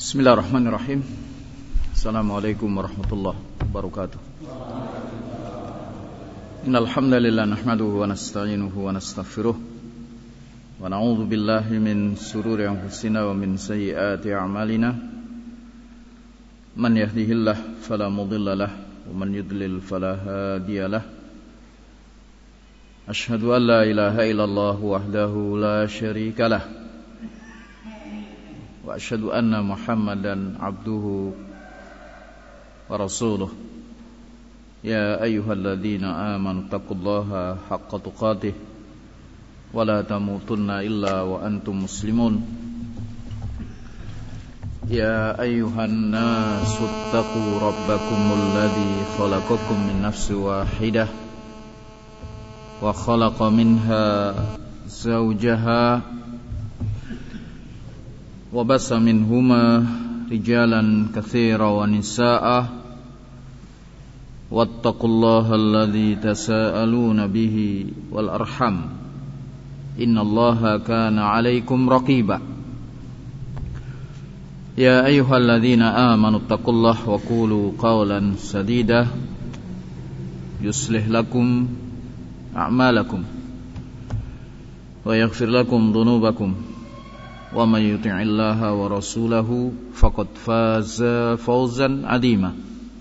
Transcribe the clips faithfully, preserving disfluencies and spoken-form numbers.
Bismillahirrahmanirrahim. Assalamualaikum warahmatullahi wabarakatuh. Innal hamdalillah nahmaduhu wa nasta'inuhu wa nastaghfiruh wa na'udzu billahi min shururi anfusina wa min sayyiati a'malina. Man yahdihillahu fala mudilla lahu wa man yudlil fala hadiya lahu. Asyhadu an la ilaha illallah wahdahu la syarika lahu wa asyhadu anna Muhammadan abduhu wa rasuluh. Ya ayyuhalladzina amanu taqullaha haqqa tuqatih wa la tamutunna illa wa antum muslimun. Ya ayyuhan nasu taqu rabbakumul ladzi khalaqakum min nafsin wahidah wa khalaqa minha zawjaha wa bassa minhuma rijalan katsiran wa nisaa'a wattaqullaha alladzi tasaaluna bihi wal arham innallaha kana 'alaikum raqiba. Ya ayyuhalladzina amanu taqullaha wa qulu qawlan sadida yuslih lakum a'malakum wa yaghfir lakum dhunubakum wa may yuti'illaha wa rasulahu faqad faza fawzan 'azima.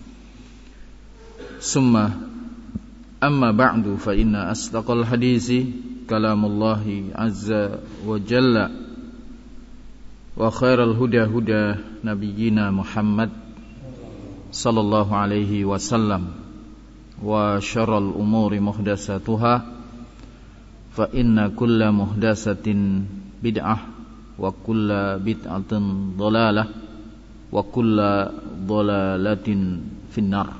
Summa amma ba'du fa inna asdaqal hadisi kalamullahi azza wa jalla wa khairal huda huda nabiyyina Muhammad sallallahu alaihi wasallam wa syarral umuri muhdatsatuha fa inna kulla muhdatsatin bid'ah wa kulla bid'atin dhalalah wa kulla dhalalatin finnar.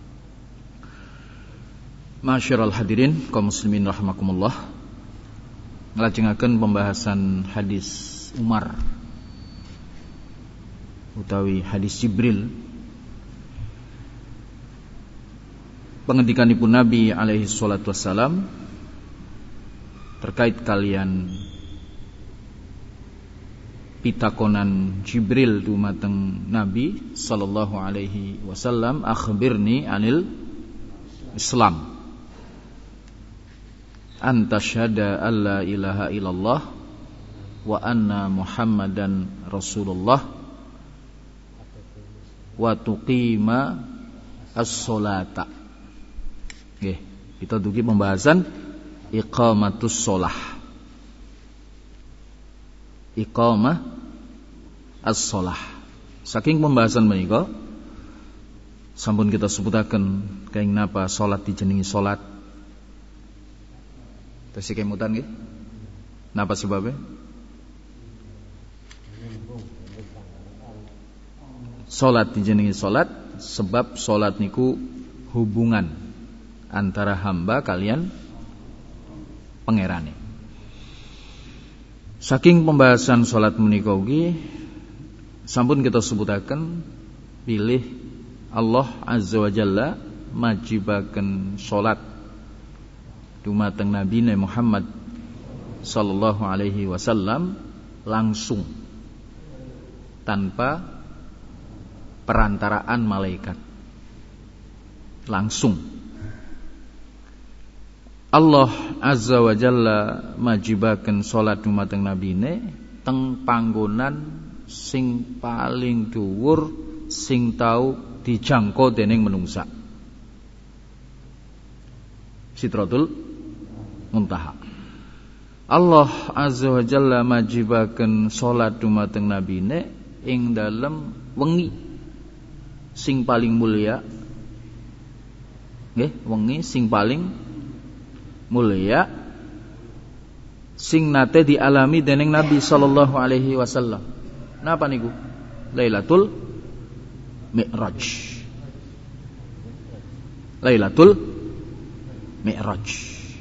Ma'asyiral hadirin kaum muslimin rahimakumullah, nglajengaken pembahasan hadis Umar utawi hadis Jibril, pengendikanipun Nabi alaihi salatu wassalam terkait kalian pitakonan Jibril dumateng Nabi sallallahu alaihi wasallam, akhbirni anil Islam, anta syahada alla ilaha illallah wa anna Muhammadan Rasulullah wa tuqima as-sholata. Nggih, kita dugi pembahasan iqamatus sholah, iqamah as-sholah. Saking pembahasan menika sampun kita sebutaken kaing napa salat dijenengi salat. Tesih kemutan nggih. Napa sebabnya? Salat dijenengi salat sebab salat niku hubungan antara hamba kalian pangerane. Saking pembahasan salat menika ugi sampun kita sebutaken pilih Allah azza wa jalla majibaken salat dumateng Nabi Muhammad sallallahu alaihi wasallam langsung tanpa perantaraan malaikat, langsung Allah azza wa jalla majibaken salat dumateng nabine teng panggonan sing paling dhuwur sing tau dijangkau dening menungsa, Sidratul Muntaha. Allah azza wa jalla majibaken salat dumateng nabine ing dalem wengi sing paling mulia. Nggih, wengi sing paling mulia sing nate dialami dening Nabi sallallahu alaihi wasallam. Napa niku? Lailatul Mi'raj. Lailatul Mi'raj.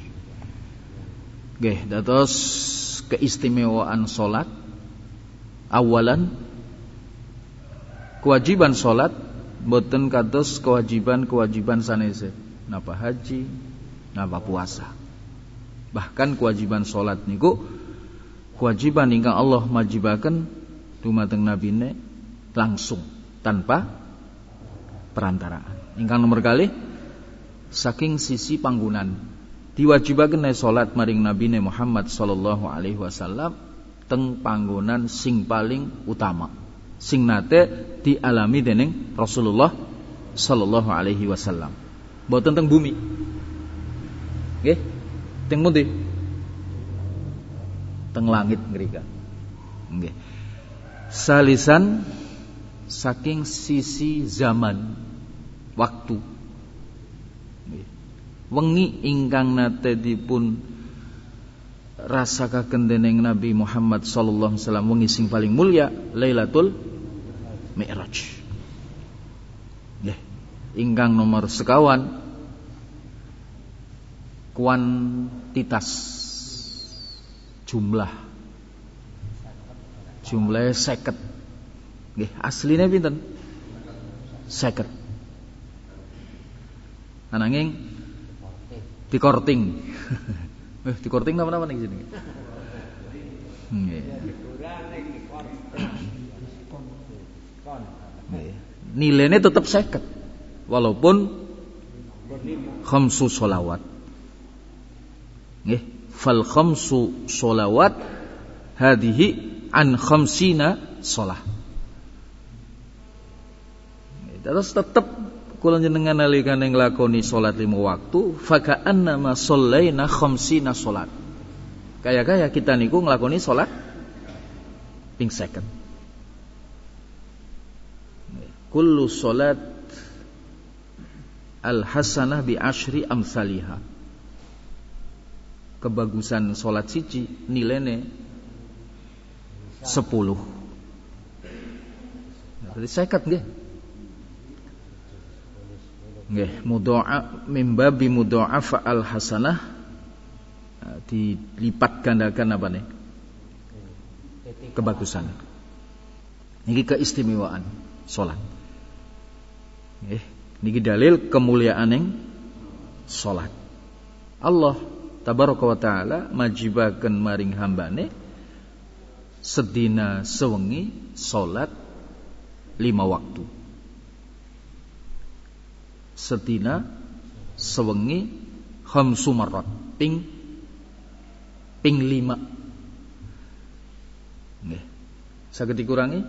Nggih, dados keistimewaan salat. Awalan, kewajiban salat boten kados kewajiban-kewajiban sanese. Napa haji, napa puasa. Bahkan kewajiban salat niku kewajiban ingkang Allah majibaken dumateng nabine langsung tanpa perantaraan. Ingkang nomor kalih saking sisi panggunan diwajibaken salat maring Nabi Muhammad sallallahu alaihi wasallam teng panggonan sing paling utama sing nate dialami dening Rasulullah sallallahu alaihi wasallam. Mboten teng bumi. Nggih. Teng pundi? Teng langit ngrika. Nggih. Salisan saking sisi zaman waktu. Nggih. Wengi ingkang nate dipun rasakaken dening Nabi Muhammad sallallahu alaihi wasallam wengi sing paling mulya Lailatul Mi'raj. Nggih. Ingkang nomor sekawan kuantitas jumlah jumlah seket. Nggih, asline pinten? Seket. Ananging dikorting. Eh, dikorting napa-napa niki jenenge? Nggih. Nilainya tetap seket walaupun khamsu sholawat. Nggih, fal khamsu sholawat hadhihi an khamsina sholah. Terus tetep kula jenengan nalikane nglakoni salat lima waktu fa ka'annama shallaina khamsina sholat. Kaya-kaya kita niku nglakoni salat ping seket. Kullu salat al hasanah bi asyri amsalihah. Kebagusan salat siji nilainya sepuluh. Jadi seket nggih. Nggih, mudha'a mim babi mudha'afa al hasanah, dilipat gandakan apa nih? Kebagusan. Niki keistimewaan salat. Nggih, niki dalil kemuliaaning salat. Allah tabaraka wa taala majibaken maring hambane sedina sewengi salat lima waktu. Sedina sewengi khamsu marrat ping ping lima. Nggih. Saged dikurangi?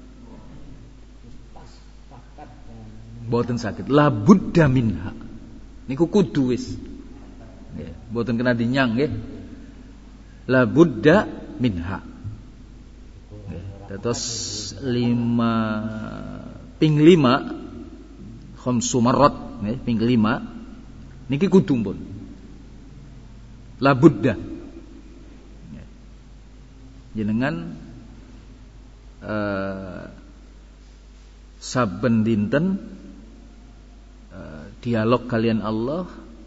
Mboten saged. La budda minha. Niku kudu wis. Nggih, mboten kena dinyang nggih. La budda minha. Nggih, dados lima ping lima khamsu marrat nggih, ping lima niki kudu pun. La budda. Nggih. Jenengan uh, saben dinten uh, dialog kalian Allah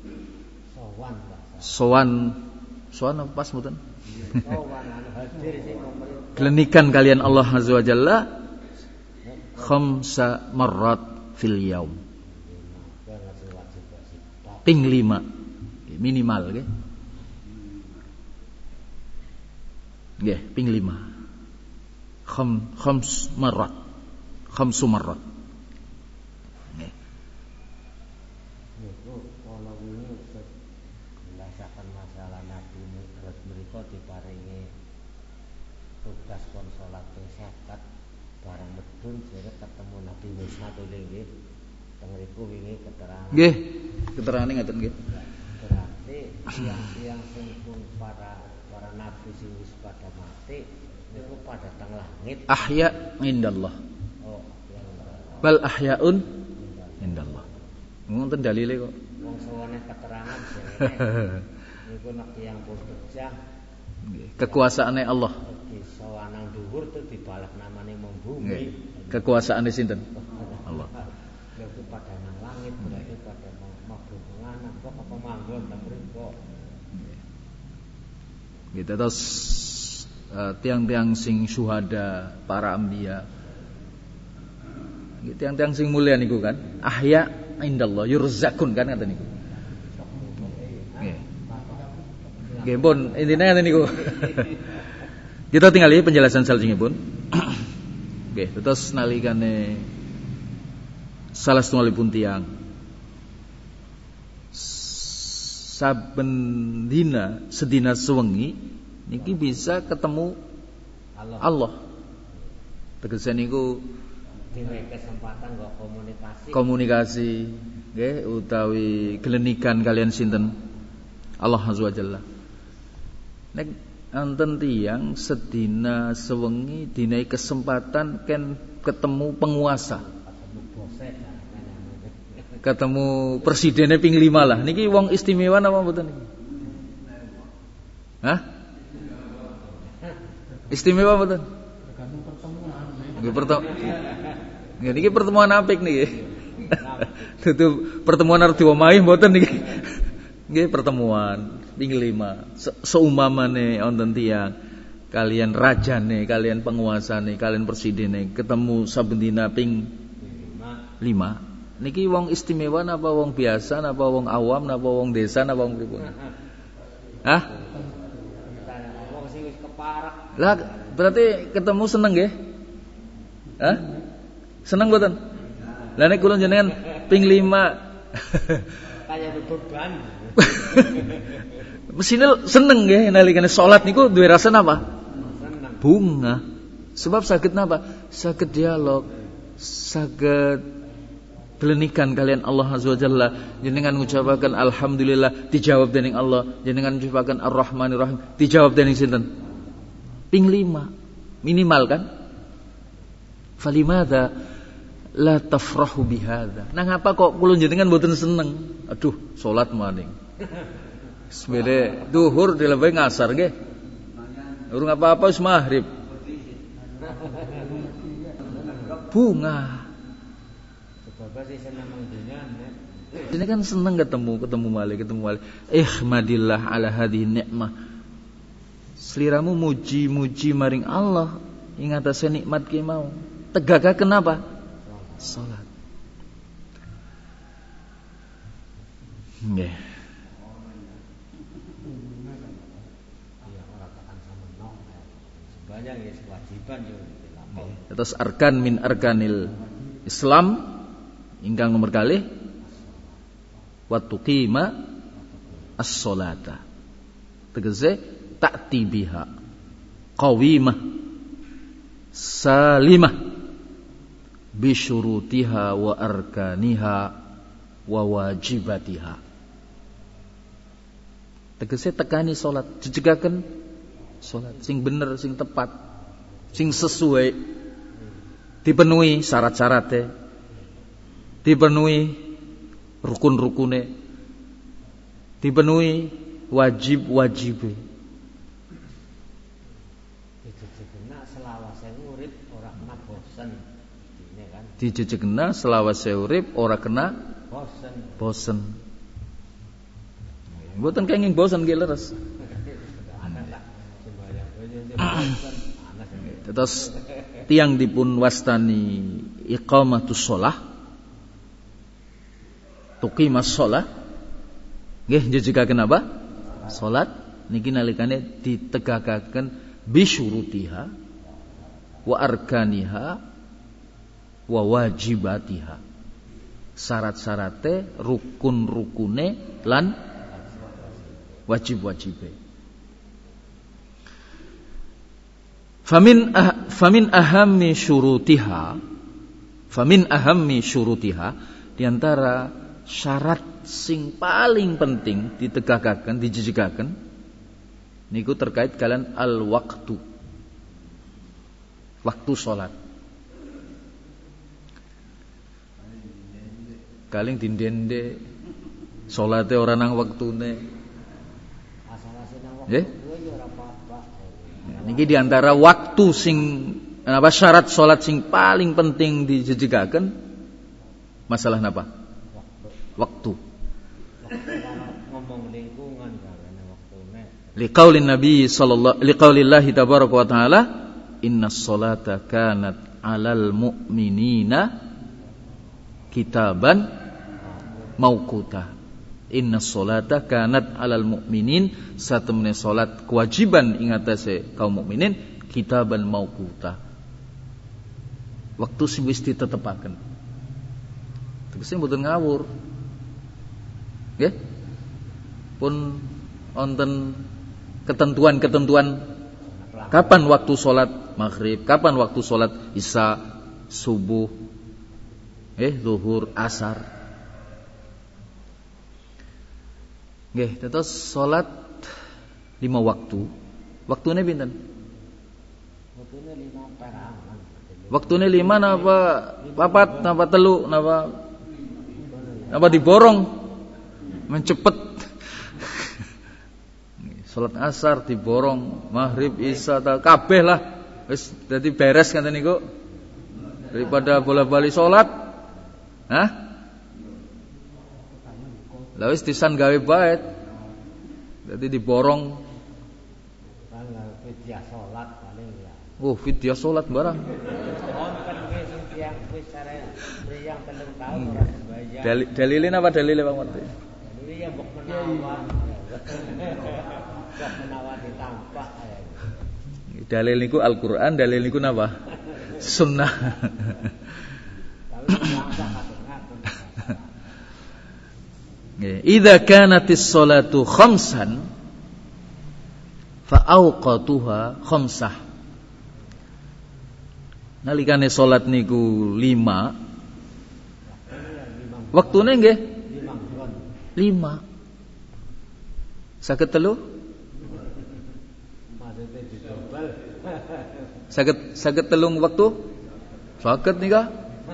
sowan sowan apa pas mboten? Glenikan kalian Allah azza wa jalla khamsa marrat fil yaum. Ping lima minimal nggih. Nggih, ping lima. Kham khams marrat. Khamsu marrat. Nggih. Niku ana wingi menjelaskan masalah Nabi Mi'raj mriku diparingi tugas kon salat ping seket bareng medun jere ketemu Nabi Musa to nggih. Teng mriku wingi keterangan. Nggih, keterangane ngaten nggih. Berarti yang-yang sing pun para para nabi sing wis pada mati niku pada teng langit. Ahya indallah. Oh, bal ahyaun indallah. Ngoten dalile kok. Wong sawane keterangan jere niku nek tiyang pun pejah nggih, kekuasaane Allah. Di sawanang dhuwur tuh dibalak namane mung bumi. Nggih. Kekuasaane sinten? Allah. Berarti pada nang langit, berarti pada mabuk nganam kok apa manggon teng mriku. Gitu terus uh, tiang-tiang sing syuhada, para anbiya. Gitu tiang-tiang sing mulia niku kan, ahya indallah yurzakun kan kata niku. Nggih. Nggih pun intine ngaten niku. Kita tinggali penjelasan salajengipun. Nggih, terus nalikane salah setunggalipun tiyang saben dina sedina sewengi niki bisa ketemu Allah. Allah. Tegese niku dhewe kesempatan kok komunikasi. Komunikasi nggih utawi gelenikan kalian sinten? Allah Azza wa Jalla. Nek anten tiyang sedina sewengi dinai kesempatan ken ketemu penguasa. Ketemu presidennya ping lima lah. Niki wong istimewa apa mboten niki? Hah? Istimewa mboten? Tergantung pertemuan. Nggih pertemuan. Nggih niki pertemuan apik niki. Dudu pertemuan arep diomahi mboten niki. Nggih pertemuan ping lima. Seumamane wonten tiyang kalian rajane, kalian penguasane, kalian presidene ketemu saben dina ping lima. Niki wong istimewa napa wong biasa napa wong awam napa wong desa napa wong pripun? Hah? Wong sing wis keparak. Lah berarti ketemu seneng nggih? Hah? Seneng mboten? Lah nek kula jenengan ping lima kaya beban. Mesine seneng nggih nalikane salat niku duwe rasa napa? Seneng. Bunga. Sebab saged napa? Saged dialog, saged gelenikan kalian Allah Azza wa Jalla, jenengan ngucapaken alhamdulillah dijawab dening Allah, jenengan ngucapaken ar-rahmanir rahim dijawab dening sinten? Ping lima minimal kan? Falimada la tafrahu bihadza. Nah ngapa kok kula jenengan mboten seneng? Aduh, salat maning. Sebele duhur dilebih ngasar nggih. Urung apa-apa wis maghrib. Bunga. Ini kan seneng ketemu, ketemu malih, ketemu malih. Ihmadillah ala hadhihi ni'mah. Sliramu muji-muji maring Allah ing atase nikmat ki mau. Tegakaken apa? Salat. Nggih. Sebanyak ya kewajiban yo dilakoni. Terus arkan min arkanil Islam ingkang nomor kalih wa tuqima as-sholata. Tegese ta'ti biha qawimah salimah bi syurutiha wa arkaniha wa wajibatiha. Tegese tekani salat, jejegaken salat sing bener, sing tepat, sing sesuai, dipenuhi syarat-syaratnya, dipenuhi rukun-rukune, dipenuhi wajib-wajibe. Dijejegna selawase urip ora kena bosen. Dine kan. Dijejegna selawase urip ora kena bosen. Bosen. Mboten kenging bosen nggih leres. Terus tiang dipun wastani iqamatus shalah, tuqimas shalah, nggih njejegaken apa? Salat niki nalikane ditegakaken bi syurutiha wa arkaniha wa wajibatiha. Syarat-syarate, rukun-rukune lan wajib-wajibe. Famin ah, famin ahammi syurutiha, famin ahammi syurutiha, diantara syarat sing paling penting ditegakaken, dijejegaken niku terkait kalian al waktu, waktu sholat. Kaling dindende salate ora nang wektune. Asal-asal nang Nggih. wektu yo ora apa-apa. Niki diantara waktu sing apa syarat salat sing paling penting dijejegaken masalah napa? Waktu. Waktu ngomong lingkungan karena waktune. Liqaulin Nabi sallallahu liqaulillahi tabaraka wa taala innas salata kanat 'alal mu'minina kitaban mauquta. Innas salata kanat 'alal mu'minin, satemene salat kewajiban ing atase kaum mukminin kitaban mauquta. Waktu sing wis ditetepaken. Tegese mboten ngawur. Nggih. Pun wonten ketentuan-ketentuan kapan waktu salat maghrib, kapan waktu salat isya, subuh, eh zuhur, asar. Nggih, terus salat lima waktu. Waktune pinten? Waktune lima perangan. Waktune lima napa papat napa telu napa napa diborong mencepet. Salat asar diborong, maghrib, isya kabeh lah wis dadi beres ngoten niku. Daripada bola-bali salat. Hah? Lah wis disan gawe bae. Dadi diborong. Fidyah salat paling ya. Oh, fidyah salat barang. Wonten wis tiyang wis sare priyang telung taun ora sembahyang. Dalil dalile napa dalile Pak Marti? Dalile ya mbok menawa. Mbok menawa ditampak ya. Dalil niku Al-Qur'an, dalil niku napa? Sunnah. Tapi bangsa ngatur-ngatur. Nggih, idza kanatis sholatu khamsan fa awqatuha khamsah. Nalikane salat niku lima, waktune nggih lima. Saged telu? Maksudnya didobel. Saged saged telung waktu? Saged nika?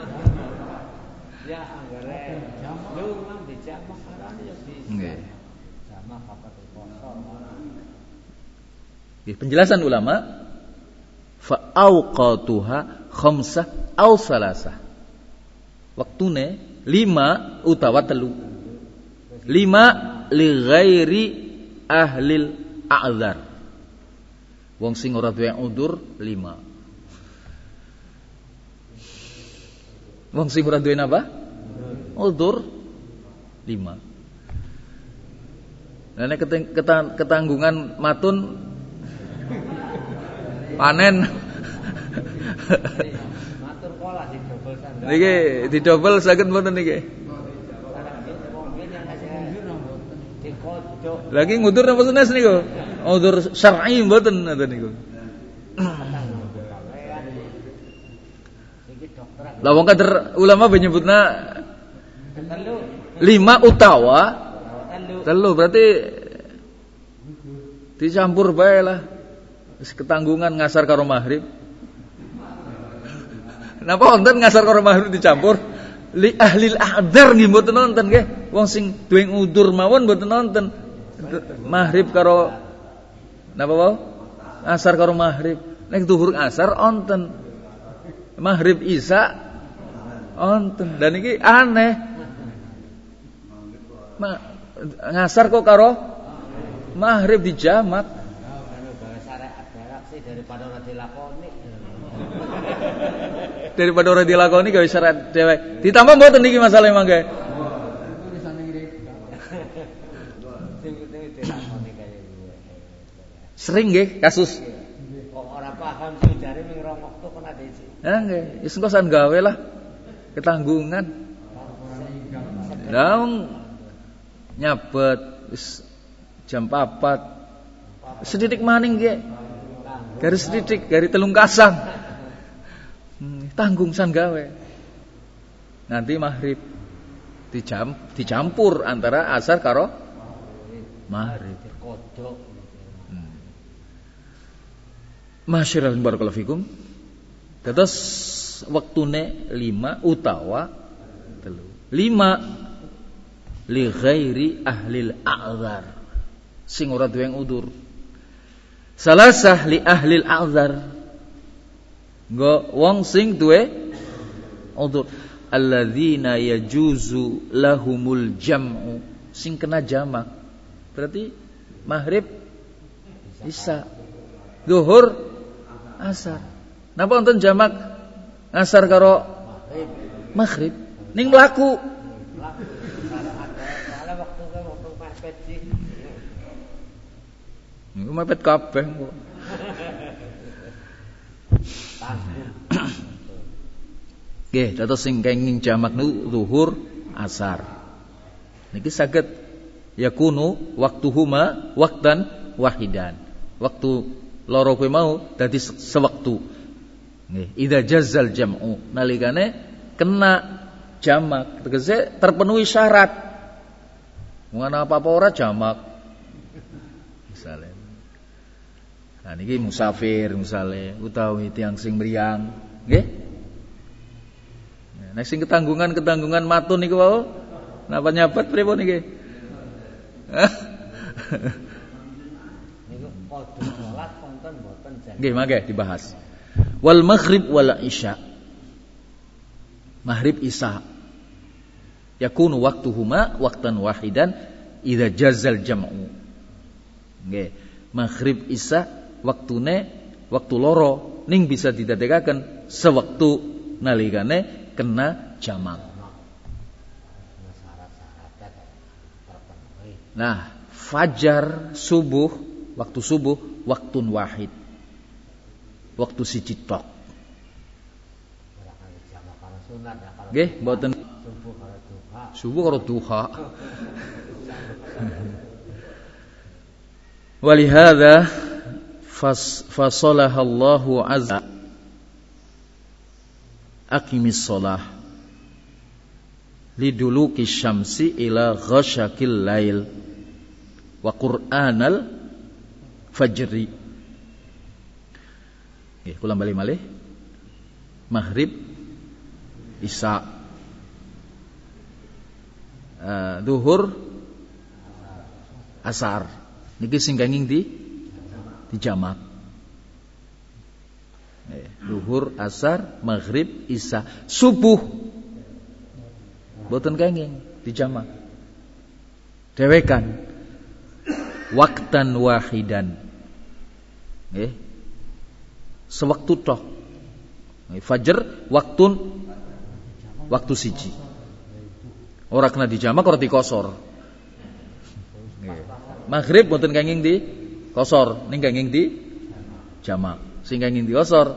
Ya anggere lu mang dijamak arane ya bisa. Nggih. Jamak papat kosor. Nggih, penjelasan ulama fa awqatuha khamsah aw salasah. Waktune lima utawa telu. Lima li ghairi ahlil a'dzar. Wong sing ora duwe udzur lima. Wong sing ora duwe napa? Udzur lima. Lah nek ketanggungan matun panen Matur pola didobel sandal. niki didobel saged mboten niki? Lagi ngudur napa sunes niku? Udzur syar'i mboten ngoten niku. Lah wong kader ulama menyebutna lima utawa telu berarti dicampur bae lah. Wis ketanggungan ngasar karo maghrib. Napa wonten ngasar karo maghrib dicampur? Li ahlil a'dzar nggih mboten nonton nggih. Wong sing duwe udzur mawon mboten nonton. Maghrib karo napa wae? Asar karo maghrib. Nek zuhur asar onten. Maghrib isya onten. Dan iki aneh. Ma, ngasar kok karo maghrib dijamak. Daripada ora dilakoni. Daripada ora dilakoni gawe syarat dewek. Ditambah mboten niki masalah mangke. Sering nggih kasus. Kok ora paham sing jare ming rong wektu kok ade iki. Ha nggih, wis engko san gawe lah. Ketanggungan. Lah nyabet wis jam papat. Sedidik maning nggih. Garis sedidik, garis telung kasang. Hmm, tanggung san gawe. Nanti maghrib dijam dicampur antara asar karo maghrib. Kodok. Hmm. Masyaallah barakallahu fikum. Terus waktune lima utawa telu. Lima li ghairi ahlil a'dzar. Sing ora duwe udzur. Salasah li ahlil a'dzar. Nggo wong sing duwe udzur. Alladzina yajuzu lahumul jam'u. Sing kena jamak. Berarti maghrib isya. Zuhur asar. Napa wonten jamak asar karo maghrib? Ning mlaku. Ala waktu ke waktu mepet sih. Niku mepet kabeh kok. Nggih, dados sing kenging jamak niku zuhur, asar. Niki saged yakunu waktuhuma waqtan wahidan. Waktu loro kuwi mau dadi sewektu. Nggih, idza jazzal jam'u nalikane kena jamak, tegese terpenuhi syarat. Mungkin apa-apa ora jamak. Misalnya. Nah niki musafir misale utawi tiyang sing mriyang, nggih. Nek sing ketanggungan-ketanggungan matun niku wau napa nyabet pripun niki? Niku padha salat wonten mboten jan. Nggih, mangke dibahas. Wal maghrib wal isya. Maghrib isya. Yakunu waktuhuma waqtan wahidan idza jazal jam'u. Nggih, maghrib isya waktune waktu loro ning bisa didadekaken sewektu nalikane kena jamak. Nah, fajar subuh, waktu subuh, waktun wahid. Waktu siji tok. Nggih, mboten subuh karo duha. Walihada fasalahallahu azza aqimis shalah liduluki syamsi ila ghasyakil lail wa qur'anal fajri. Nggih, kula bali malih. Maghrib, isya, uh, duhur, asar. Niki sing kenging di di jamak. Duhur, asar, maghrib, isya, subuh. Boten kenging di jamak. Dewekan. Waktan wahidan. Nggih. Sewaktu tok. Fajar waktun waktu siji. Ora kena di jamak ora dikosor. Nggih. Maghrib boten kenging di kosor, ning kenging di jamak. Sing kenging di kosor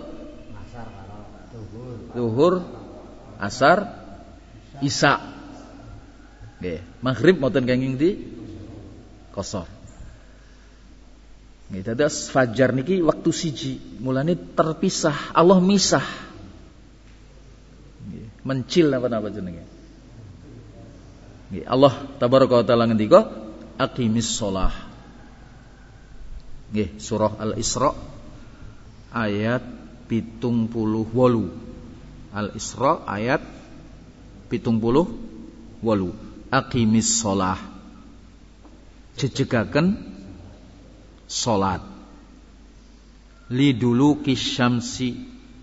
zuhur, asar, isya. Nggih, maghrib mboten kenging di kosor. Nggih, dados fajar niki waktu siji, mulane terpisah, Allah misah. Nggih, mencil napa-napa jenenge. Nggih, Allah tabaraka wa taala ngendika aqimis shalah. Nggih, surah Al-Isra ayat pitung puluh wolu. Al-Isra ayat pitung puluh wolu. Aqimis shalah. Jejegaken salat. Liduluki syamsi.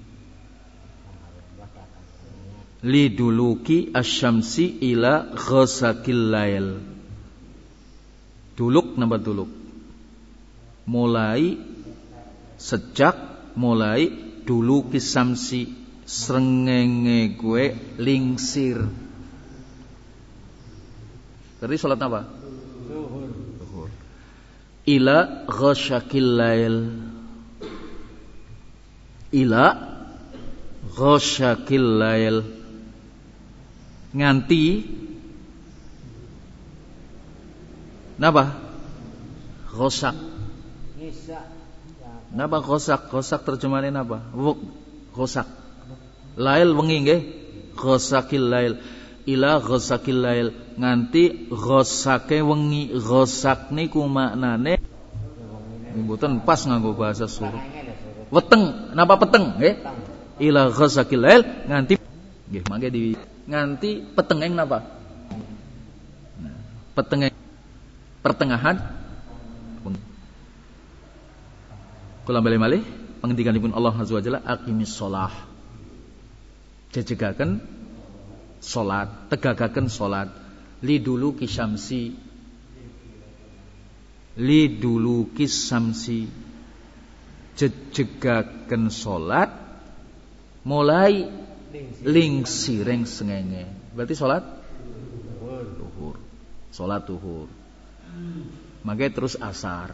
Liduluki asyamsi ila ghasakil lail. Duluk napa duluk? Mulai sejak mulai dulu kisamsi srengenge gue lingsir. Tadi salat apa? Zuhur. Ila ghasyakil lail. Ila ghasyakil lail. Nganti napa? Ghasak. Napa ghasak? Ghasak terjemahannya napa? Ghasak. Lail wengi nggih. Ghasakil lail. Ila ghasakil lail. Nganti ghasake wengi. Ghasak niku maknane mboten pas nganggo bahasa suruh. Weteng, napa peteng nggih? Ila ghasakil lail nganti nggih mangke di nganti petengeng napa? Nah, petengeng pertengahan. Kula bali malih pangendikanipun Allah Azza wa Jalla aqimis shalah. Jejegaken salat, tegagaken salat liduluki syamsi. Liduluki syamsi. Jejegaken salat mulai lingsireng sengenge. Berarti salat zuhur. Salat zuhur. Mangke terus asar.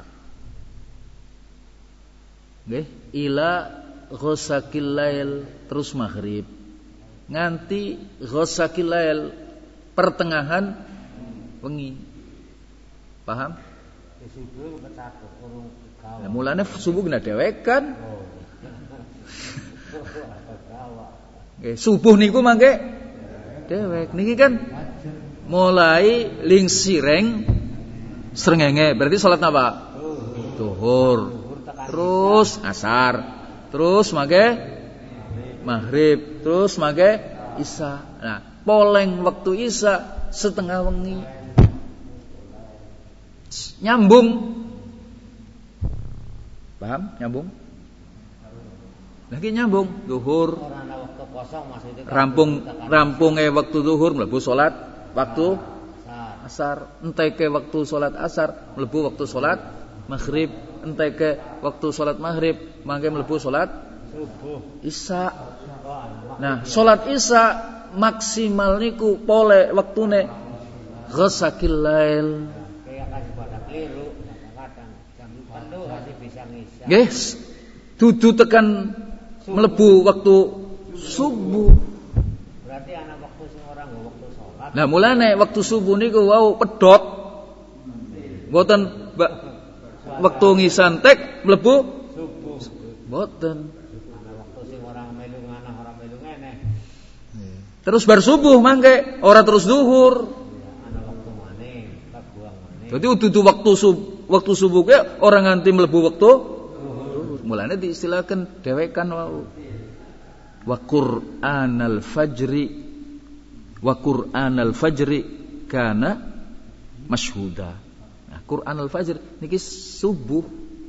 Nggih, ila ghasakil lail terus maghrib. nganti ghasaqil lail, pertengahan wengi. Paham? Subuh kecatur urung gawa. Nah, mulane subuh kena dewekan. Oh. Nggih, subuh niku mangke dewek. Niki kan mulai ling sireng srengenge, berarti salat apa? Zuhur. Terus asar. Terus mangke maghrib, terus mangke isya. Nah, poleng waktu isya setengah wengi. Nyambung. Paham? Nyambung? Lagi nyambung zuhur. Ora ana waktu kosong maksudnya. Rampung rampunge waktu zuhur mlebu salat waktu asar. asar. Enteke waktu salat asar mlebu waktu salat maghrib. Enteke waktu salat maghrib mangke mlebu salat subuh. isya. Nah, salat isya maksimal niku pole waktune ghasaqil lail. Kayak kasih pada keliru kadang-kadang jam empat tuh kasih bisa ngisya. Nggih, dudu tekan mlebu waktu subuh. Berarti ana waktu sing ora nggo waktu salat. Nah, mulane waktu subuh niku wau pedhot. Mboten waktu ngisantek mlebu subuh. mboten. Ana waktu sing ora melu ngana ora melu ngene. Terus bar subuh mangke ora terus zuhur. Ana waktu maning, kebuang maning. Dadi dudu waktu sub waktu subuh ke ora nganti mlebu waktu zuhur. Mulane diistilahkan dewekan wau. Wa Qur'anal fajri wa Qur'anal fajri kana masyhuda. Nah, Qur'anal fajr niki subuh.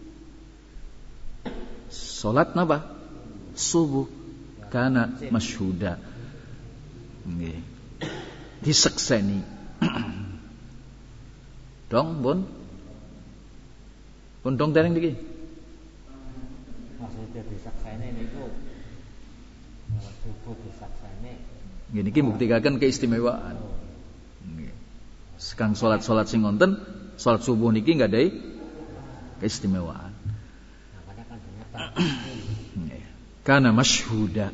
Salat napa? Subuh kana masyhuda. Nggih. Disekseni. Dong, Bun. Pun dong dereng niki. Maksudnya disaksene niku subuh disaksene. Nggih niki mbuktikan keistimewaan. Nggih. Sekang salat-salat sing wonten, salat subuh niki nggadahi keistimewaan. Makanya kan ternyata Nggih. Kana masyhuda.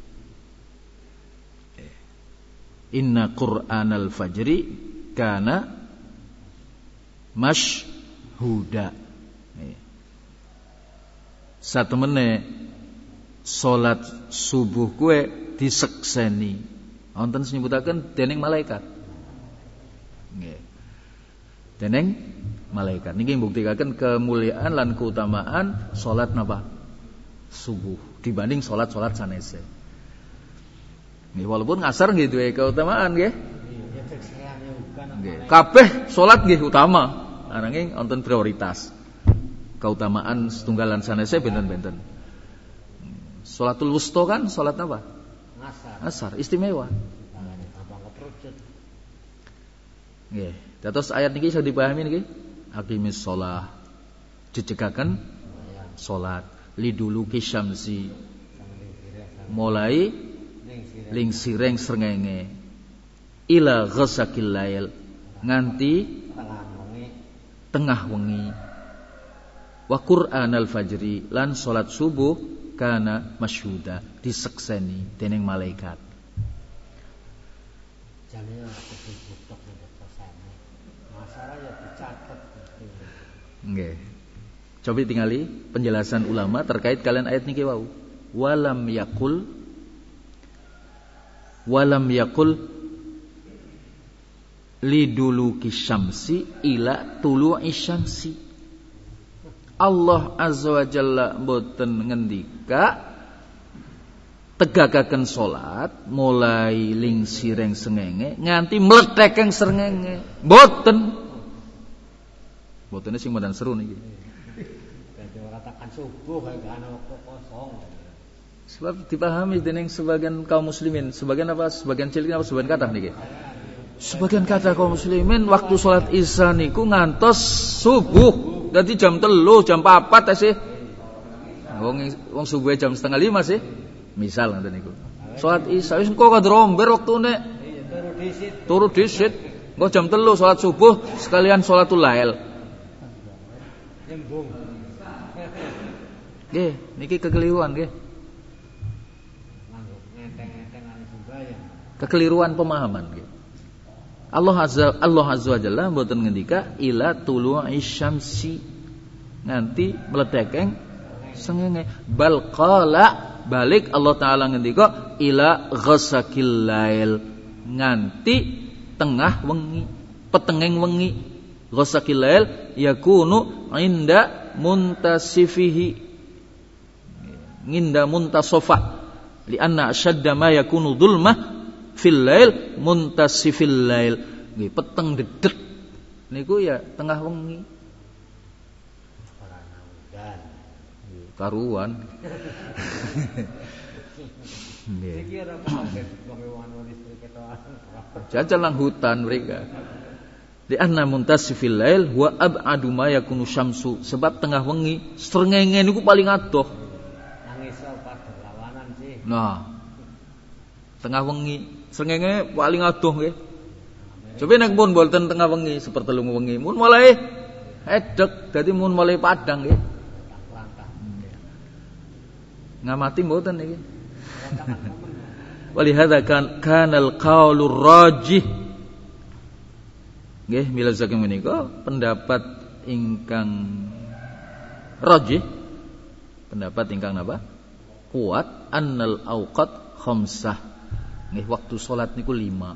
Inna Qur'anal fajri kana masyhuda. Satemene salat subuh kuwe disekseni. Wonten nyebutaken dening malaikat. Nggih. Dening malaikat. Niki mbuktikan kemuliaan lan keutamaan salat napa? Subuh dibanding salat-salat sanese. Nggih, walaupun ngasar nggih duwe keutamaan nggih. Nggih, kabeh salat nggih utama, ananging wonten prioritas. Keutamaan setunggalan sanese benten-benten. Salatul wusta kan salat apa? ngasar. Asar, istimewa. Gampang keperucut. Nggih, dados ayat niki iso dipahami niki. Aqimis shalah. Dicegaken salat liduluki syamsi. Mulai ling sireng srengenge ila ghasaqil lail nganti Tengah wengi tengah wengi. Wa Qur'anal fajri lan salat subuh kana masyhuda disekseni dening malaikat. jane ora kebutuh nek kesane. Masalah ya dicatet. Nggih. Coba tingali penjelasan ulama terkait kalian ayat niki wau. Walam yakul walam yakul liduluki syamsi ila tulu'i syamsi. Allah azza wa jalla mboten ngendika tegakaken salat mulai ling sireng sengenge nganti mlethekeng srengenge. Mboten. Mbotene sing mandan seru niki. Dadi ora tekan subuh kae gak ana waktu kosong. Sebab dipahami dening sebagian kaum muslimin, sebagian apa? Sebagian cilik apa sebagian kathah niki? Sebagian kata kaum muslimin waktu salat isya niku ngantos subuh. Dadi jam telu, jam papat sih. Wong wong subuh jam setengah lima sih. Misal ngoten niku. Salat isya wis engko kadromber wektune. Iya, turu disit. Turu disit. Engko jam telu salat subuh sekalian salatul lail. Nyembung. Nggih, niki kekeliruan nggih. Nganggo ngenteng-ngenteng ana sumber. kekeliruan pemahaman nggih. Allah azza Allah azza wajalla mboten ngendika ila tulu'i syamsi nganti mledekeng srengenge, bal qala balik Allah taala ngendika ila ghasakil lail nganti tengah wengi, petengeng wengi. Ghasakil lail yakunu inda muntasifihi, nginda muntasofa, lianna asyadda ma yakunu dhulmah fil lail muntasifil lail. Nggih, peteng dedeg niku ya tengah wengi. Karuan. Nggih. Jajal nang hutan mereka. Di anna muntasifil lail wa ab'adu ma yakunu syamsu, sebab tengah wengi srengenge niku paling adoh. Nangis pas berlawanan sih. Nah. Tengah wengi srengenge paling adoh nggih. Coba nek mun mboten tengah wengi sepertelu wengi mun mulai edek dadi mun mulai padang nggih. Ngamati mboten niki. Walihada kan kanal qaulur rajih. Nggih, mila saking menika pendapat ingkang rajih, pendapat ingkang napa? Kuat annal auqat khamsah. Nggih, waktu salat niku lima.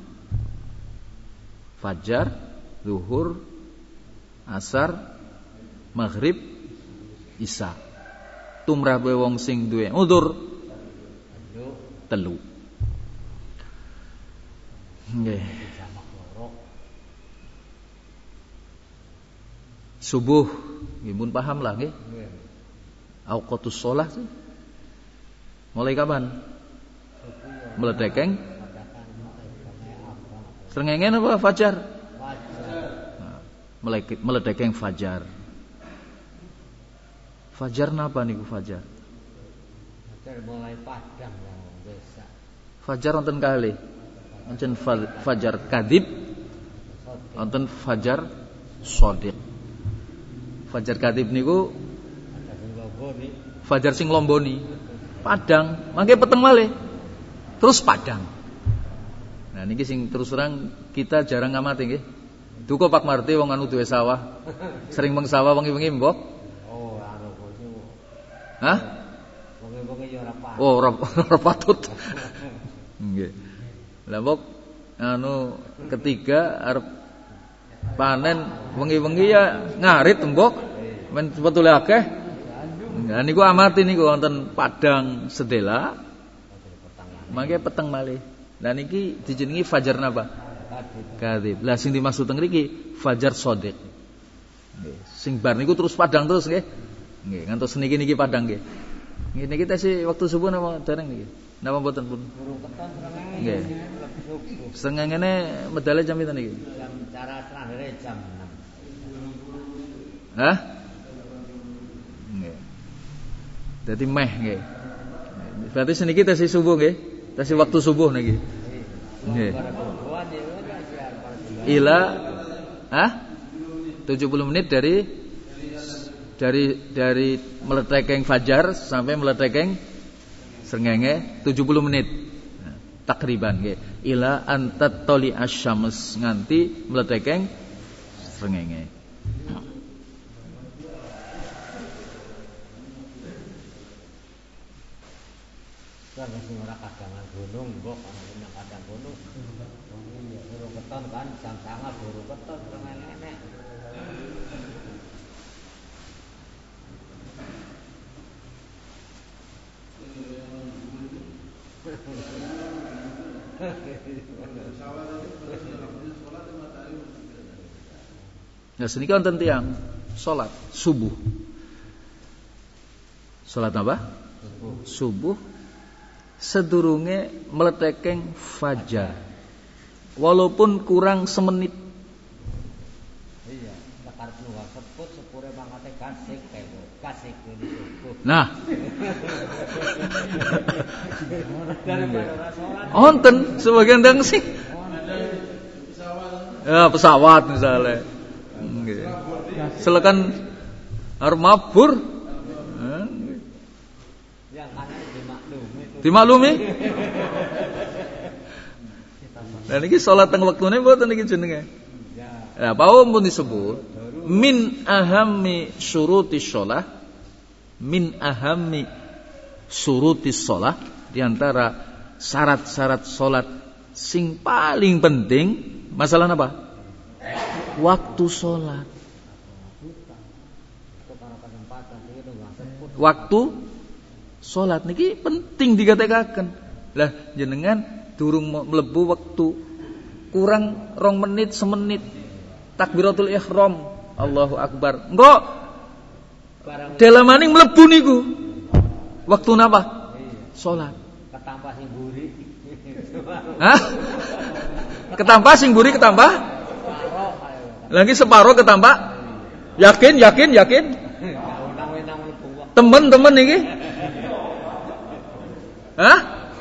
Fajar, zuhur, asar, maghrib, isya. Tumrah bae wong sing duwe udzur telu. Nggih. Subuh, nggih mun paham lah nggih. Auqatus shalah sih. Mulai kapan? Meledekeng srengenge apa fajar? Nah, meledekeng fajar. Fajar napa niku fajar? Fajar mulai padang yang desa. Fajar wonten kalih. Wonten fajar kadzib, wonten fajar shadiq. Fajar kadzib niku fajar sing lomboni. Padang, mangke peteng malih. Terus padang. Nah niki sing terus terang kita jarang ngamati nggih. Duka Pak Marti wong anu duwe sawah. Sering meng sawah wengi-wengi mbok. Oh, anu kuwi. Hah? Wengi-wengi ya ora patut. Oh, ora ora patut. Nggih. Lah mbok anu ketiga arep panen wengi-wengi ya ngarit mbok. Men sebetule akeh. Nah niku amati niku wonten padang sedela. Mangke peteng malih. Lah niki dijenengi fajar napa? Kadzib. Lah sing dimaksud teng mriki fajar shadiq. Nggih. Sing bar niku terus padang terus nggih. Nggih, ngantos niki niki padang nggih. Nggih niki tesih waktu subuh napa dereng niki? Napa mboten pun? Burung keton srengenge. Nggih. Subuh. Srengengene medale jam pinten niki? Jam cara terakhir jam enam. Hah? Nggih. Dadi meh nggih. Berarti seniki tesih subuh nggih. Tesih waktu subuh niki. Nggih. Ila ah tujuh puluh menit dari dari dari meletekeng fajar sampai meletekeng srengenge tujuh puluh menit. Nah, takriban nggih. Ila antat toli asyams nganti meletekeng srengenge. Kan sing ora kadangan gunung, mbok ana nang kadang gunung. Iya, burung keton kan jam sangat burung keton enek. Nah, sini kan wonten tiyang salat subuh. Salat apa? Subuh. Subuh sedurunge meletekeng fajar. Walaupun kurang semenit. Iya, karep lunga seput sepure mangkate kasik kae. Kasik ini subuh. Nah. Daripada ora salat. Wonten sebagian teng sing ya pesawat misalnya. Nggih. Silakan arep mabur. Yang ana dimaklumi. Dimaklumi? Lah niki salat teng wektune mboten niki jenenge. Lah pawon pun disebut min ahammi syurutis shalah, min ahammi syurutis shalah, di antara syarat-syarat salat sing paling penting masalah apa? Waktu salat. Waktu salat niki penting digatekaken. Lah jenengan durung mlebu wektu, kurang rong menit semenit takbiratul ihram, Allahu akbar. Engko dalemaning mlebu niku. Waktu napa? Salat. Ketampa sing mburi. Hah? Ketampa sing mburi ketampa? Lagi separo ketampa? Yakin, yakin, yakin? Temen-temen iki? Hah?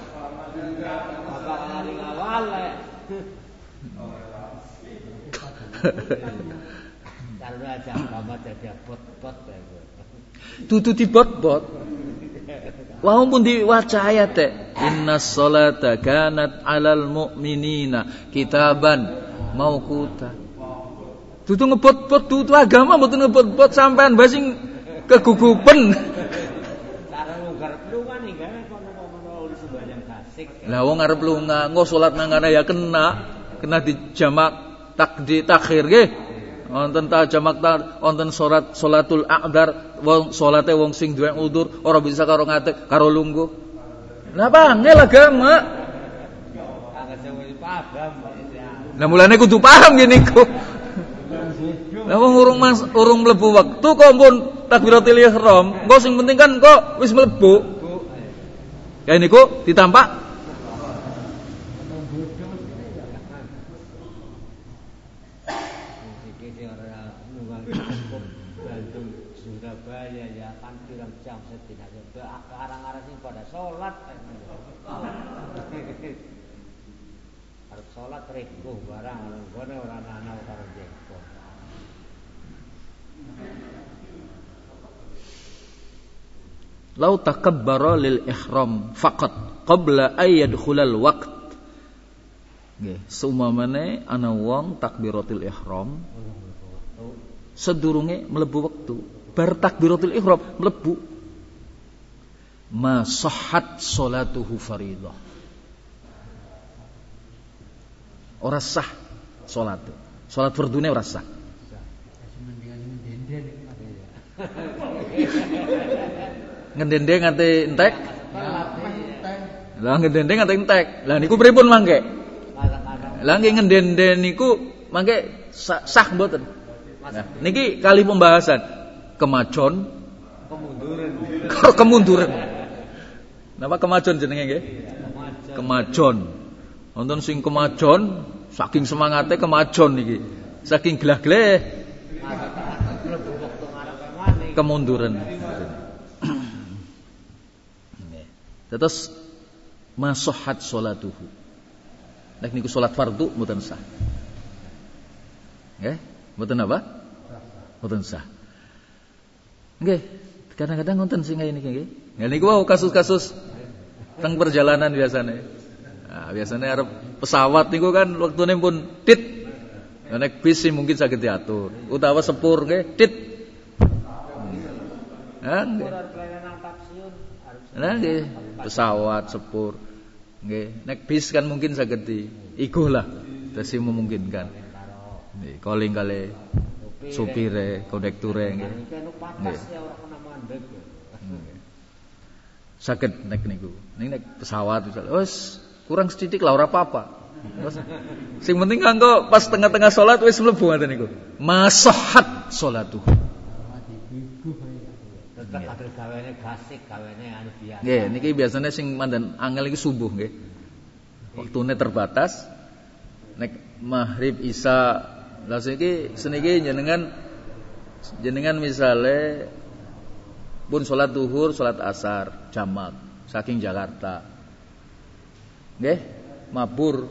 Kalau aja agama jadi bot-bot ya. Dudu di bot-bot. Wau pun diwaca ayat teh. Innas sholata kanat 'alal mu'minina kitaban mauquta. Dudu ngebot-bot, dudu agama mboten ngebot-bot sampean bae sing kegugupen. Cara ngarep lunga nih kan kono kono sembahyang kasik. Lah wong arep lunga, engko salat nang kana ya kena, kena dijamak takdi takhir nggih. Wonten ta jamak ta wonten salat salatul a'dar, wong salate wong sing duwe udzur ora bisa karo ngatek karo lungguh. Lah pangel agama. Agak wis paham. Lah mulane kudu paham ngene iku. Lah wong urung mas urung mlebu wektu kok pun takbiratul ihram, engko sing penting kan kok wis mlebu. Ya niku ditampak Surabaya ya kan pirang jam setidaknya ke arang-arang sing pada salat. Arep salat rekuh barang ngene ora ana karo jeko. Lau takabbara lil ihram faqat qabla ay yadkhulal waqt. Nggih, sumamane ana wong takbiratul ihram sedurunge mlebu wektu, bar takbiratul ihram mlebu ma sahhat salatuhu fardhah. Ora sah salat. Salat fardune ora sah. Ngendendeng nganti entek. Lah ngendendeng nganti entek. Lah niku pripun mangke? Lah nggih ngendenden niku mangke sah, sah mboten? Nah, niki kali pembahasan kemajon kemunduran. Kemunduran. Napa kemajon jenenge nggih? Kemajon. Wonten sing kemajon saking semangate kemajon niki. Saking gelah-geleh kemunduran. Terus masahhat salatuhu. Nek niku salat fardu mboten sah. Nggih, mboten apa? Mboten sah. Nggih, kadang-kadang wonten sing ngene iki nggih. Nggih niku wau kasus-kasus teng perjalanan biasane. Nah, biasane arep pesawat niku kan wektune pun tit. Nek bis sih mungkin saged diatur. Utawa sepur nggih, tit. Nah, nggih. Nah, nggih, pesawat, sepur. Nggih, nek bis kan mungkin saged diiguh lah. Dadi memungkinkan. Nggih, calling kali supire, kondekture nggih. Nggih. Saged nek niku. Ning nek pesawat misal, wis kurang sithik lah ora apa-apa. Sing penting kanggo pas tengah-tengah salat wis mlebu ngoten niku. Masahhat salatuh. Kader gawene gasik, gawene anu biasa. Nggih, niki biasane sing mandan angel iki subuh nggih. Waktune terbatas. Nek maghrib isya, lha iki seniki jenengan jenengan misale pun salat zuhur, salat asar, jamak saking Jakarta. Nggih, mabur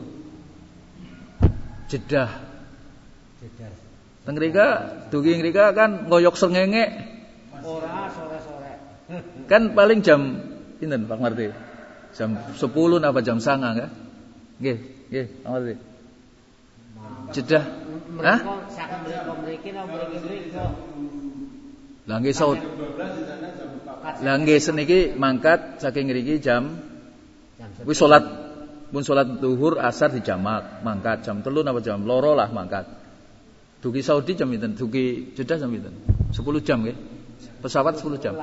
Jeddah. Jeddah. Teng mrika, dugi mrika kan ngoyok srengenge. Ora sore-sore. Kan paling jam pinten Pak Marti? Jam sepuluh napa jam sanga nggih? Nggih. Nggih, ngerti. Jedah. Hah? Saken mriki napa mriki-mriki. Lah nggih saut. Lah nggih seniki mangkat saking ngriki jam wis salat pun salat zuhur asar dijamak, mangkat jam telu napa jam loro lah mangkat. Dugi Saudi jam pinten? Dugi Jeddah jam pinten? sepuluh jam nggih. Pesawat sepuluh jam.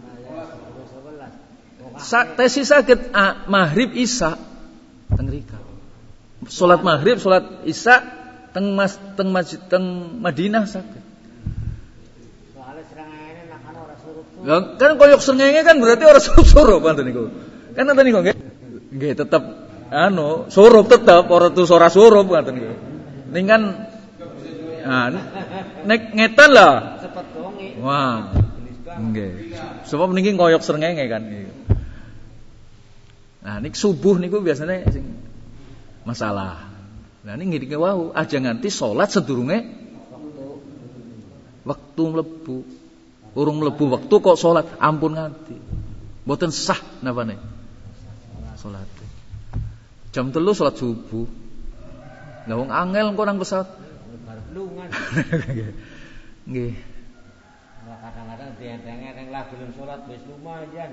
Sa tesi saged ah, maghrib isya teng mrika. Salat maghrib, salat isya teng mas teng masjid teng Madinah saged. Soale srengenge nek ana ora surup. Lah kan koyok srengenge kan berarti ora surup ngoten niku. Kan ngoten niku nggih. Nggih tetep anu surup tetep ora tu ora surup ngoten niku. Ning kan ah nek ngetan lah. Cepet donge. Wah. Nggih. Sebab niki koyok srengenge kan. Nah, nik subuh niku biasanya sing masalah. Nah, ini ngene wau aja nganti salat sedurunge waktu mlebu. Urung mlebu waktu kok salat, ampun nganti. Mboten sah napane? Salat. Jam telu salat subuh. Lah wong angel engko nang pesawat. Lungan. Nggih. Kadang-kadang dienteng-enteng lah belum salat wis lumayan.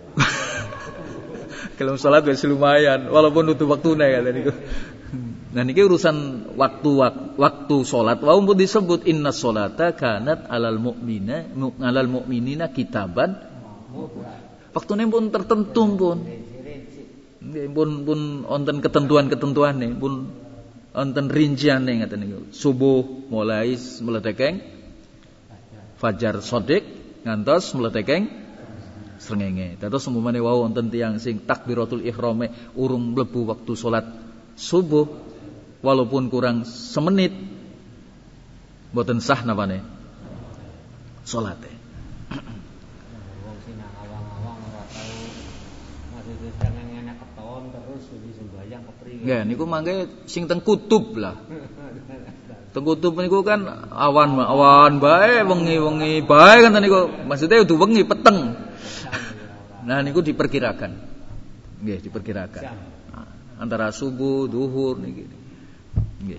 Kalau salat wis lumayan walaupun nutup waktune kan niku. Nah niki urusan waktu waktu salat wau pun disebut inna sholata kanat alal mu'mina alal mu'minina kitaban. Waktune pun tertentu pun. Nggih pun pun wonten ketentuan-ketentuane pun wonten rinciane ngaten niku. Subuh mulai mledekeng fajar shadiq ngantos mledekeng srengenge. Dados umpamane wau wonten tiyang sing takbiratul ihrame urung mlebu waktu salat subuh walaupun kurang semenit mboten sah napane salate. Wong sing awang-awang ora tau maksud srengenge nek keton terus sembahyang kepriye. Nggih niku mangke sing teng kutub lah. Teng kutub niku kan awan awan bae wengi-wengi bae kan niku. Maksudnya udah wengi peteng. Nah niku diperkirakan. Nggih, diperkirakan. Nah, antara subuh, zuhur niki. Nggih.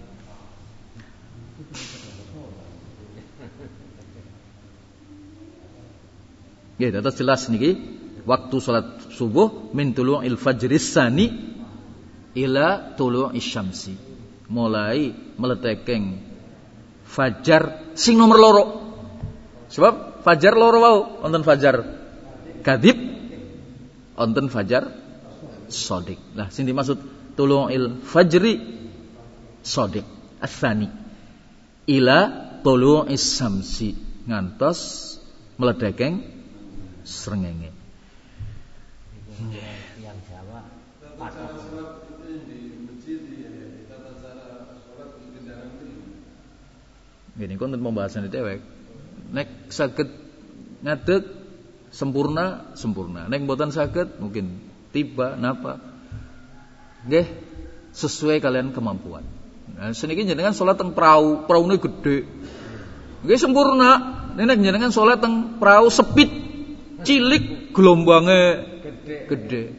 Nggih, dados jelas niki waktu salat subuh min tulu'il fajris sani ila tulu'is syamsi. Mulai meletekeng fajar sing nomor loro. Sebab fajar loro wau, wonten fajar kadhib, wonten fajar shadiq. Lah sing dimaksud tulu'il fajri shadiq ats-tsani ila tulu'is syamsi ngantos meledekeng srengenge. Yang Jawa patok gini konten pembahasan di dewek. Nek saged ngadeg sempurna sempurna. Nek mboten saged mungkin tiba napa. Nggih sesuai kalian kemampuan. Nah seniki jenengan salat teng prau, praune gedhe. Nggih sempurna. Nek jenengan salat teng prau sepit cilik gelombange gedhe.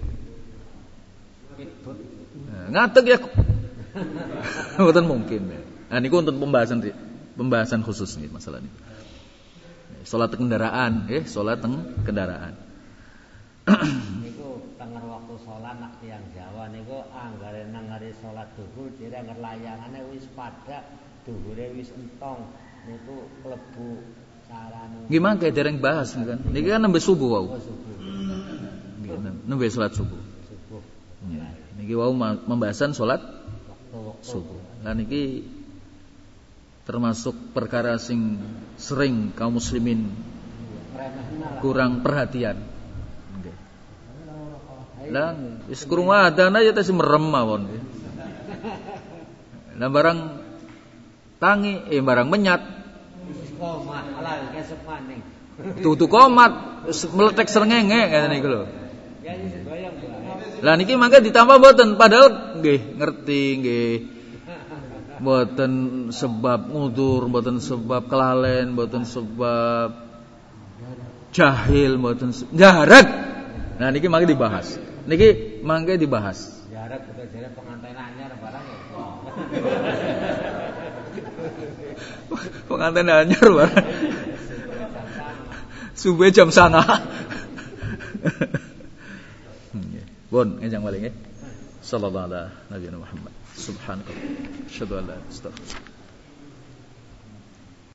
Nah, ngadeg ya mboten mungkin. Nah niku untuk pembahasan pembahasan khusus nih masalah ini. Salat kendaraan, eh salat teng kendaraan. Niku tenger waktu salat nak tiyang Jawa niku anggere nang ngare salat zuhur dhewe angger layangane wis padha, dhuwure wis entong. Niku klebu carane. Nggih mangke dereng bahas kan. Niki kan nembe subuh wau. Nggih, nembe salat subuh. Subuh. Niki wau pembahasan salat subuh. Lah niki termasuk perkara sing sering kaum muslimin kurang perhatian. Nggih. Lah wis krungu adzan aja tes merem mawon. Lah barang tangi eh barang menyat komat ala kesep maning. Tutu komat meletek srengenge ngene niku lho. Ya wis bayang bae. Lah niki mangke ditambah mboten padahal nggih ngerti nggih. Mboten sebab ngudur, mboten sebab kelalen, mboten sebab jahil, mboten garek. Nah niki mangke dibahas. Niki mangke dibahas. barek betul jare pengantin anyar barang ya. Pengantin anyar barang. Subuh jam sana. Bon, ngejang balik nggih. Sallallahu alaihi Nabi Muhammad. Subhanallah. Asyhadu an la ilaha illallah.